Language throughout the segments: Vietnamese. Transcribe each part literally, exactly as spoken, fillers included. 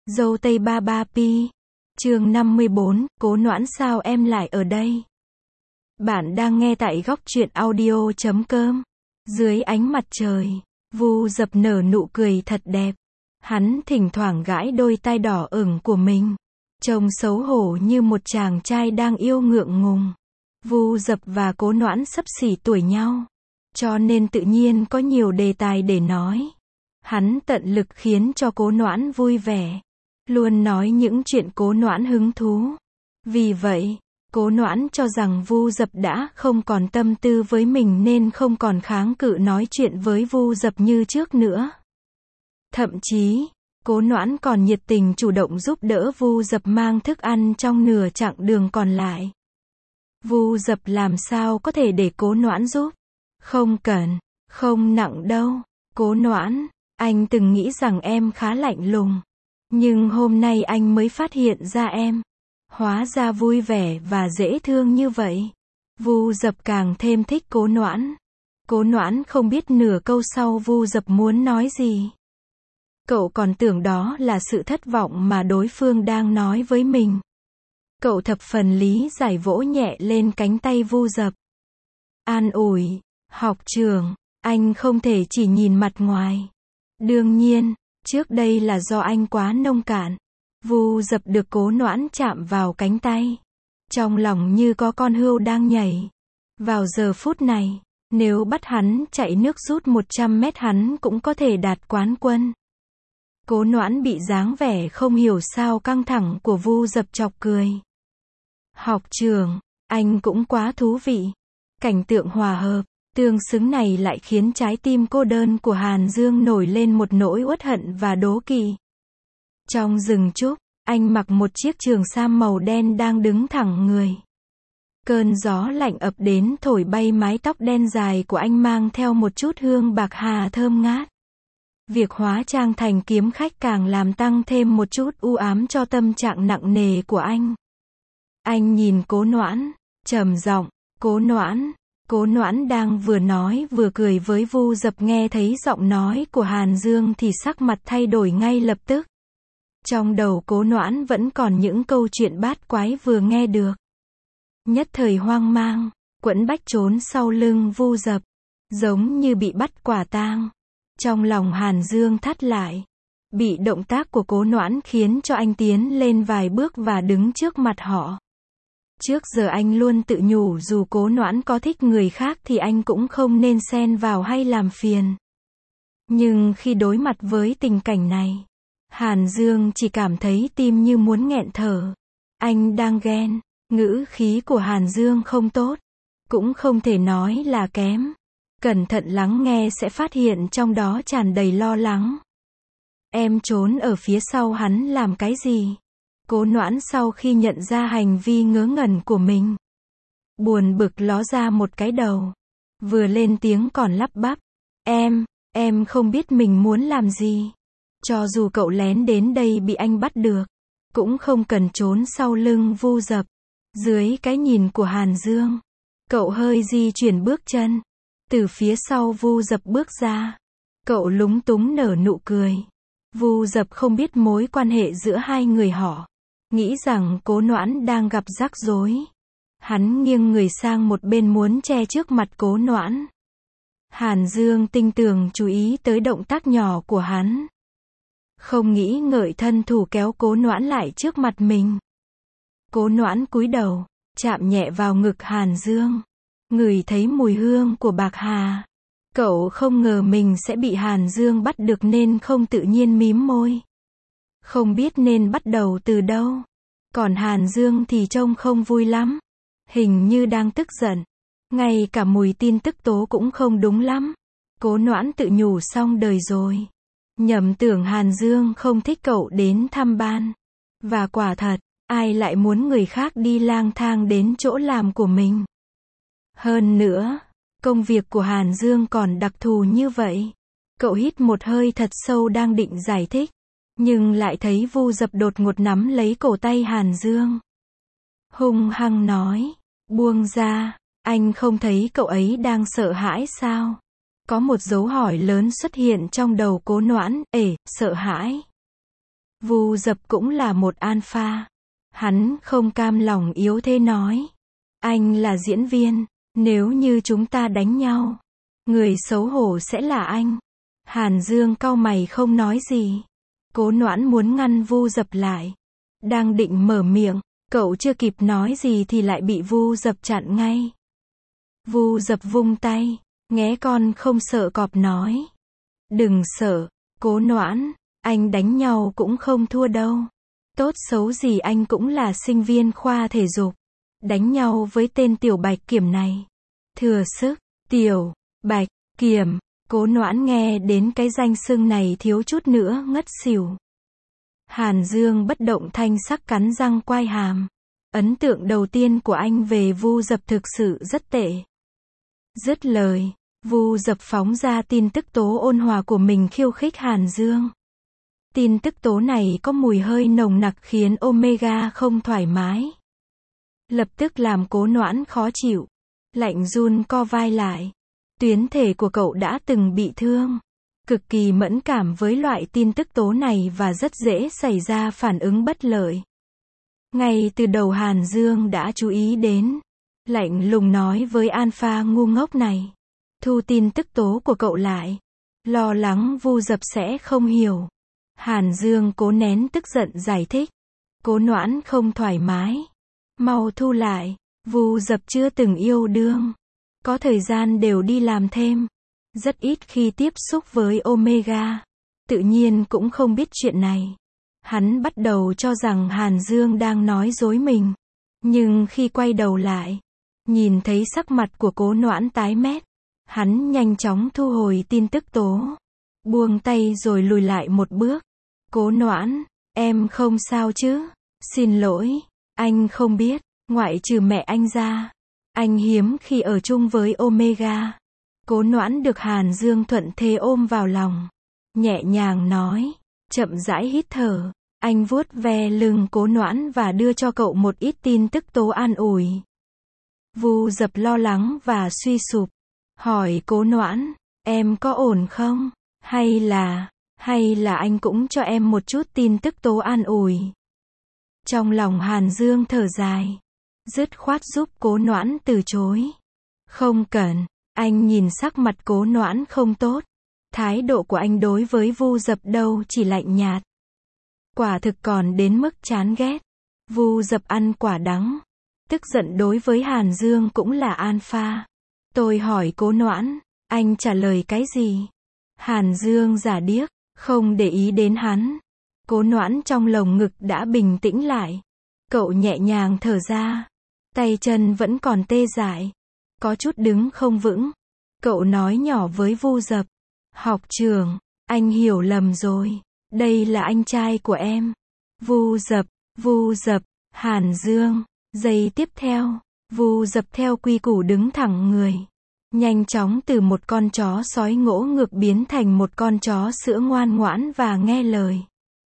Dâu tây ba ba pi. Chương năm mươi bốn, Cố Noãn sao em lại ở đây? Bạn đang nghe tại góc truyện audio chấm com. Dưới ánh mặt trời, Vu Dập nở nụ cười thật đẹp. Hắn thỉnh thoảng gãi đôi tai đỏ ửng của mình, trông xấu hổ như một chàng trai đang yêu ngượng ngùng. Vu Dập và Cố Noãn xấp xỉ tuổi nhau, cho nên tự nhiên có nhiều đề tài để nói. Hắn tận lực khiến cho Cố Noãn vui vẻ, luôn nói những chuyện Cố Noãn hứng thú. Vì vậy, Cố Noãn cho rằng Vu Dập đã không còn tâm tư với mình nên không còn kháng cự nói chuyện với Vu Dập như trước nữa. Thậm chí, Cố Noãn còn nhiệt tình chủ động giúp đỡ Vu Dập mang thức ăn trong nửa chặng đường còn lại. Vu Dập làm sao có thể để Cố Noãn giúp? Không cần, không nặng đâu. Cố Noãn, anh từng nghĩ rằng em khá lạnh lùng, nhưng hôm nay anh mới phát hiện ra em hóa ra vui vẻ và dễ thương như vậy. Vu Dập càng thêm thích Cố Noãn. Cố Noãn không biết nửa câu sau Vu Dập muốn nói gì. Cậu còn tưởng đó là sự thất vọng mà đối phương đang nói với mình. Cậu thập phần lý giải vỗ nhẹ lên cánh tay Vu Dập. An ủi, học trưởng, anh không thể chỉ nhìn mặt ngoài. Đương nhiên, trước đây là do anh quá nông cạn. Vu Dập được Cố Noãn chạm vào cánh tay, trong lòng như có con hươu đang nhảy. Vào giờ phút này, nếu bắt hắn chạy nước rút một trăm mét hắn cũng có thể đạt quán quân. Cố Noãn bị dáng vẻ không hiểu sao căng thẳng của Vu Dập chọc cười. Học trưởng, anh cũng quá thú vị. Cảnh tượng hòa hợp, tương xứng này lại khiến trái tim cô đơn của Hàn Dương nổi lên một nỗi uất hận và đố kỵ. Trong rừng trúc, anh mặc một chiếc trường sam màu đen đang đứng thẳng người. Cơn gió lạnh ập đến thổi bay mái tóc đen dài của anh mang theo một chút hương bạc hà thơm ngát. Việc hóa trang thành kiếm khách càng làm tăng thêm một chút u ám cho tâm trạng nặng nề của anh. Anh nhìn Cố Noãn, trầm giọng, Cố Noãn. Cố Noãn đang vừa nói vừa cười với Vu Dập, nghe thấy giọng nói của Hàn Dương thì sắc mặt thay đổi ngay lập tức. Trong đầu Cố Noãn vẫn còn những câu chuyện bát quái vừa nghe được. Nhất thời hoang mang, quẫn bách trốn sau lưng Vu Dập, giống như bị bắt quả tang. Trong lòng Hàn Dương thắt lại. Bị động tác của Cố Noãn khiến cho anh tiến lên vài bước và đứng trước mặt họ. Trước giờ anh luôn tự nhủ dù Cố Noãn có thích người khác thì anh cũng không nên xen vào hay làm phiền. Nhưng khi đối mặt với tình cảnh này, Hàn Dương chỉ cảm thấy tim như muốn nghẹn thở. Anh đang ghen. Ngữ khí của Hàn Dương không tốt, cũng không thể nói là kém. Cẩn thận lắng nghe sẽ phát hiện trong đó tràn đầy lo lắng. Em trốn ở phía sau hắn làm cái gì? Cố Noãn sau khi nhận ra hành vi ngớ ngẩn của mình, buồn bực ló ra một cái đầu. Vừa lên tiếng còn lắp bắp. Em, em không biết mình muốn làm gì. Cho dù cậu lén đến đây bị anh bắt được, cũng không cần trốn sau lưng Vu Dập. Dưới cái nhìn của Hàn Dương, cậu hơi di chuyển bước chân. Từ phía sau Vu Dập bước ra. Cậu lúng túng nở nụ cười. Vu Dập không biết mối quan hệ giữa hai người họ, nghĩ rằng Cố Noãn đang gặp rắc rối. Hắn nghiêng người sang một bên muốn che trước mặt Cố Noãn. Hàn Dương tinh tường chú ý tới động tác nhỏ của hắn, không nghĩ ngợi thân thủ kéo Cố Noãn lại trước mặt mình. Cố Noãn cúi đầu, chạm nhẹ vào ngực Hàn Dương, ngửi thấy mùi hương của bạc hà. Cậu không ngờ mình sẽ bị Hàn Dương bắt được nên không tự nhiên mím môi. Không biết nên bắt đầu từ đâu. Còn Hàn Dương thì trông không vui lắm, hình như đang tức giận. Ngay cả mùi tin tức tố cũng không đúng lắm. Cố Noãn tự nhủ xong đời rồi. Nhầm tưởng Hàn Dương không thích cậu đến thăm ban. Và quả thật, ai lại muốn người khác đi lang thang đến chỗ làm của mình. Hơn nữa, công việc của Hàn Dương còn đặc thù như vậy. Cậu hít một hơi thật sâu đang định giải thích, nhưng lại thấy Vu Dập đột ngột nắm lấy cổ tay Hàn Dương. Hung hăng nói, buông ra, anh không thấy cậu ấy đang sợ hãi sao? Có một dấu hỏi lớn xuất hiện trong đầu Cố Noãn, ể, sợ hãi. Vu Dập cũng là một alpha. Hắn không cam lòng yếu thế nói. Anh là diễn viên, nếu như chúng ta đánh nhau, người xấu hổ sẽ là anh. Hàn Dương cau mày không nói gì. Cố Noãn muốn ngăn Vu Dập lại. Đang định mở miệng, cậu chưa kịp nói gì thì lại bị Vu Dập chặn ngay. Vu Dập vung tay, nghé con không sợ cọp nói. Đừng sợ, Cố Noãn, anh đánh nhau cũng không thua đâu. Tốt xấu gì anh cũng là sinh viên khoa thể dục. Đánh nhau với tên Tiểu Bạch Kiểm này. Thừa sức, Tiểu Bạch Kiểm. Cố Noãn nghe đến cái danh xưng này thiếu chút nữa ngất xỉu. Hàn Dương bất động thanh sắc cắn răng quai hàm. Ấn tượng đầu tiên của anh về Vu Dập thực sự rất tệ. Dứt lời, Vu Dập phóng ra tin tức tố ôn hòa của mình khiêu khích Hàn Dương. Tin tức tố này có mùi hơi nồng nặc khiến Omega không thoải mái. Lập tức làm Cố Noãn khó chịu. Lạnh run co vai lại. Tuyến thể của cậu đã từng bị thương. Cực kỳ mẫn cảm với loại tin tức tố này và rất dễ xảy ra phản ứng bất lợi. Ngay từ đầu Hàn Dương đã chú ý đến. Lạnh lùng nói với alpha ngu ngốc này. Thu tin tức tố của cậu lại. Lo lắng Vu Dập sẽ không hiểu. Hàn Dương cố nén tức giận giải thích. Cố Noãn không thoải mái. Mau thu lại. Vu Dập chưa từng yêu đương. Có thời gian đều đi làm thêm. Rất ít khi tiếp xúc với Omega. Tự nhiên cũng không biết chuyện này. Hắn bắt đầu cho rằng Hàn Dương đang nói dối mình. Nhưng khi quay đầu lại, nhìn thấy sắc mặt của Cố Noãn tái mét, hắn nhanh chóng thu hồi tin tức tố. Buông tay rồi lùi lại một bước. Cố Noãn, em không sao chứ? Xin lỗi, anh không biết, ngoại trừ mẹ anh ra, anh hiếm khi ở chung với Omega. Cố Noãn được Hàn Dương thuận thế ôm vào lòng. Nhẹ nhàng nói, chậm rãi hít thở. Anh vuốt ve lưng Cố Noãn và đưa cho cậu một ít tin tức tố an ủi. Vu Dập lo lắng và suy sụp. Hỏi Cố Noãn, em có ổn không? Hay là, hay là anh cũng cho em một chút tin tức tố an ủi? Trong lòng Hàn Dương thở dài. Dứt khoát giúp Cố Noãn từ chối. Không cần, anh nhìn sắc mặt Cố Noãn không tốt. Thái độ của anh đối với Vu Dập đâu chỉ lạnh nhạt. Quả thực còn đến mức chán ghét. Vu Dập ăn quả đắng. Tức giận đối với Hàn Dương cũng là alpha. Tôi hỏi Cố Noãn, anh trả lời cái gì? Hàn Dương giả điếc, không để ý đến hắn. Cố Noãn trong lồng ngực đã bình tĩnh lại. Cậu nhẹ nhàng thở ra. Tay chân vẫn còn tê dại. Có chút đứng không vững. Cậu nói nhỏ với Vu Dập. Học trưởng, anh hiểu lầm rồi. Đây là anh trai của em. Vu Dập, Vu Dập, Hàn Dương. Giây tiếp theo, Vu Dập theo quy củ đứng thẳng người. Nhanh chóng từ một con chó sói ngỗ ngược biến thành một con chó sữa ngoan ngoãn và nghe lời.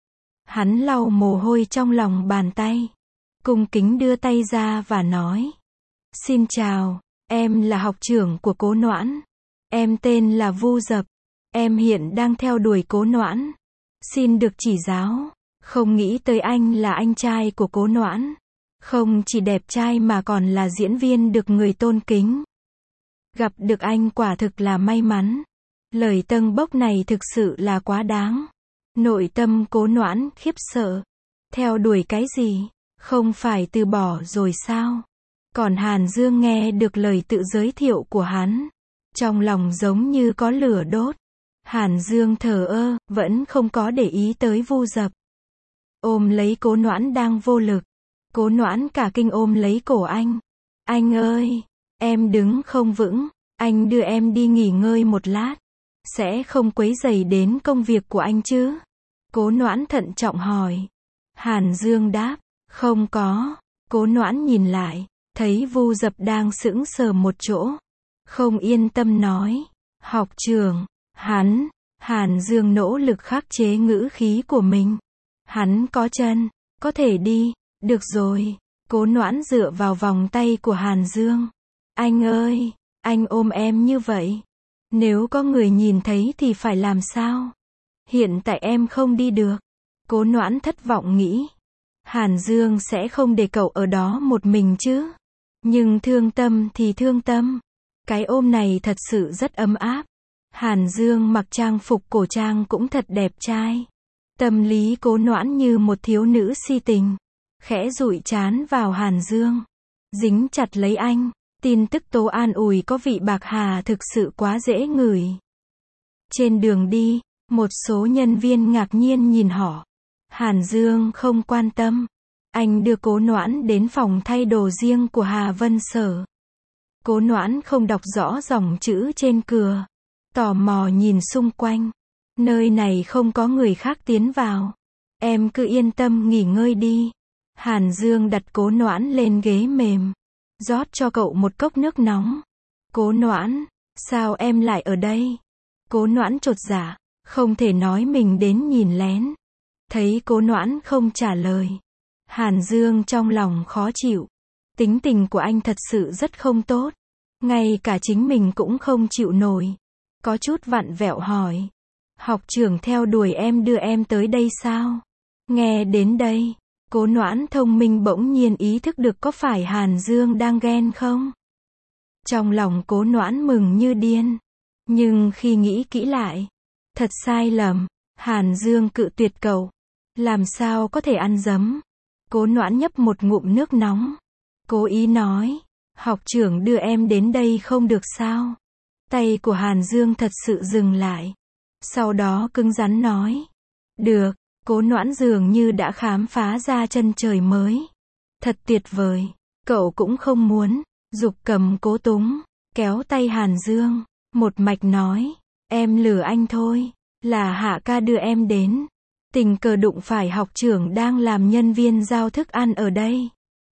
Hắn lau mồ hôi trong lòng bàn tay. Cung kính đưa tay ra và nói. Xin chào, em là học trưởng của Cố Noãn. Em tên là Vu Dập. Em hiện đang theo đuổi Cố Noãn. Xin được chỉ giáo. Không nghĩ tới anh là anh trai của Cố Noãn. Không chỉ đẹp trai mà còn là diễn viên được người tôn kính. Gặp được anh quả thực là may mắn. Lời tâng bốc này thực sự là quá đáng. Nội tâm Cố Noãn khiếp sợ. Theo đuổi cái gì? Không phải từ bỏ rồi sao? Còn Hàn Dương nghe được lời tự giới thiệu của hắn. Trong lòng giống như có lửa đốt. Hàn Dương thờ ơ, vẫn không có để ý tới Vu Dập. Ôm lấy Cố Noãn đang vô lực. Cố Noãn cả kinh ôm lấy cổ anh. Anh ơi, em đứng không vững. Anh đưa em đi nghỉ ngơi một lát. Sẽ không quấy rầy đến công việc của anh chứ? Cố Noãn thận trọng hỏi. Hàn Dương đáp. Không có. Cố Noãn nhìn lại. Thấy Vu Dập đang sững sờ một chỗ. Không yên tâm nói. Học trưởng, hắn. Hàn Dương nỗ lực khắc chế ngữ khí của mình. Hắn có chân. Có thể đi. Được rồi. Cố Noãn dựa vào vòng tay của Hàn Dương. Anh ơi, anh ôm em như vậy. Nếu có người nhìn thấy thì phải làm sao? Hiện tại em không đi được. Cố Noãn thất vọng nghĩ. Hàn Dương sẽ không để cậu ở đó một mình chứ. Nhưng thương tâm thì thương tâm. Cái ôm này thật sự rất ấm áp. Hàn Dương mặc trang phục cổ trang cũng thật đẹp trai. Tâm lý Cố Noãn như một thiếu nữ si tình. Khẽ dụi trán vào Hàn Dương. Dính chặt lấy anh. Tin tức tố an ủi có vị bạc hà thực sự quá dễ ngửi. Trên đường đi, một số nhân viên ngạc nhiên nhìn họ. Hàn Dương không quan tâm. Anh đưa Cố Noãn đến phòng thay đồ riêng của Hà Vân Sở. Cố Noãn không đọc rõ dòng chữ trên cửa. Tò mò nhìn xung quanh. Nơi này không có người khác tiến vào. Em cứ yên tâm nghỉ ngơi đi. Hàn Dương đặt Cố Noãn lên ghế mềm. Rót cho cậu một cốc nước nóng. Cố Noãn, sao em lại ở đây? Cố Noãn chột dạ, không thể nói mình đến nhìn lén. Thấy Cố Noãn không trả lời. Hàn Dương trong lòng khó chịu. Tính tình của anh thật sự rất không tốt. Ngay cả chính mình cũng không chịu nổi. Có chút vặn vẹo hỏi. Học trưởng theo đuổi em đưa em tới đây sao? Nghe đến đây, Cố Noãn thông minh bỗng nhiên ý thức được có phải Hàn Dương đang ghen không? Trong lòng Cố Noãn mừng như điên. Nhưng khi nghĩ kỹ lại, thật sai lầm. Hàn Dương cự tuyệt cậu. Làm sao có thể ăn dấm? Cố Noãn nhấp một ngụm nước nóng. Cố ý nói. Học trưởng đưa em đến đây không được sao? Tay của Hàn Dương thật sự dừng lại. Sau đó cứng rắn nói. Được. Cố Noãn dường như đã khám phá ra chân trời mới. Thật tuyệt vời. Cậu cũng không muốn. Dục cầm Cố Túng. Kéo tay Hàn Dương. Một mạch nói. Em lừa anh thôi. Là Hạ ca đưa em đến. Tình cờ đụng phải học trưởng đang làm nhân viên giao thức ăn ở đây.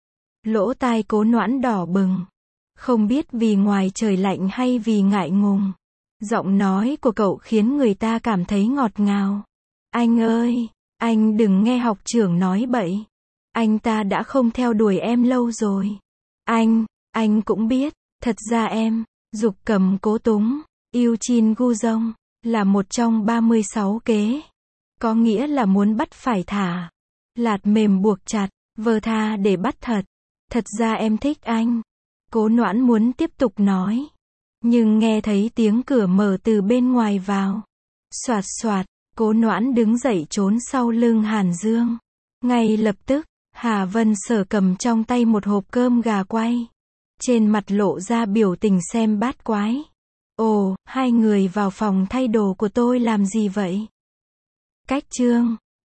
Lỗ tai Cố Noãn đỏ bừng. Không biết vì ngoài trời lạnh hay vì ngại ngùng. Giọng nói của cậu khiến người ta cảm thấy ngọt ngào. Anh ơi, anh đừng nghe học trưởng nói bậy. Anh ta đã không theo đuổi em lâu rồi. Anh, anh cũng biết, thật ra em, Dục cầm Cố Túng, yêu Chin Gu Dong, là một trong ba mươi sáu kế. Có nghĩa là muốn bắt phải thả. Lạt mềm buộc chặt, vờ tha để bắt thật. Thật ra em thích anh. Cố Noãn muốn tiếp tục nói. Nhưng nghe thấy tiếng cửa mở từ bên ngoài vào. Soạt soạt, Cố Noãn đứng dậy trốn sau lưng Hàn Dương. Ngay lập tức, Hà Vân Sở cầm trong tay một hộp cơm gà quay. Trên mặt lộ ra biểu tình xem bát quái. Ồ, hai người vào phòng thay đồ của tôi làm gì vậy? Cách chương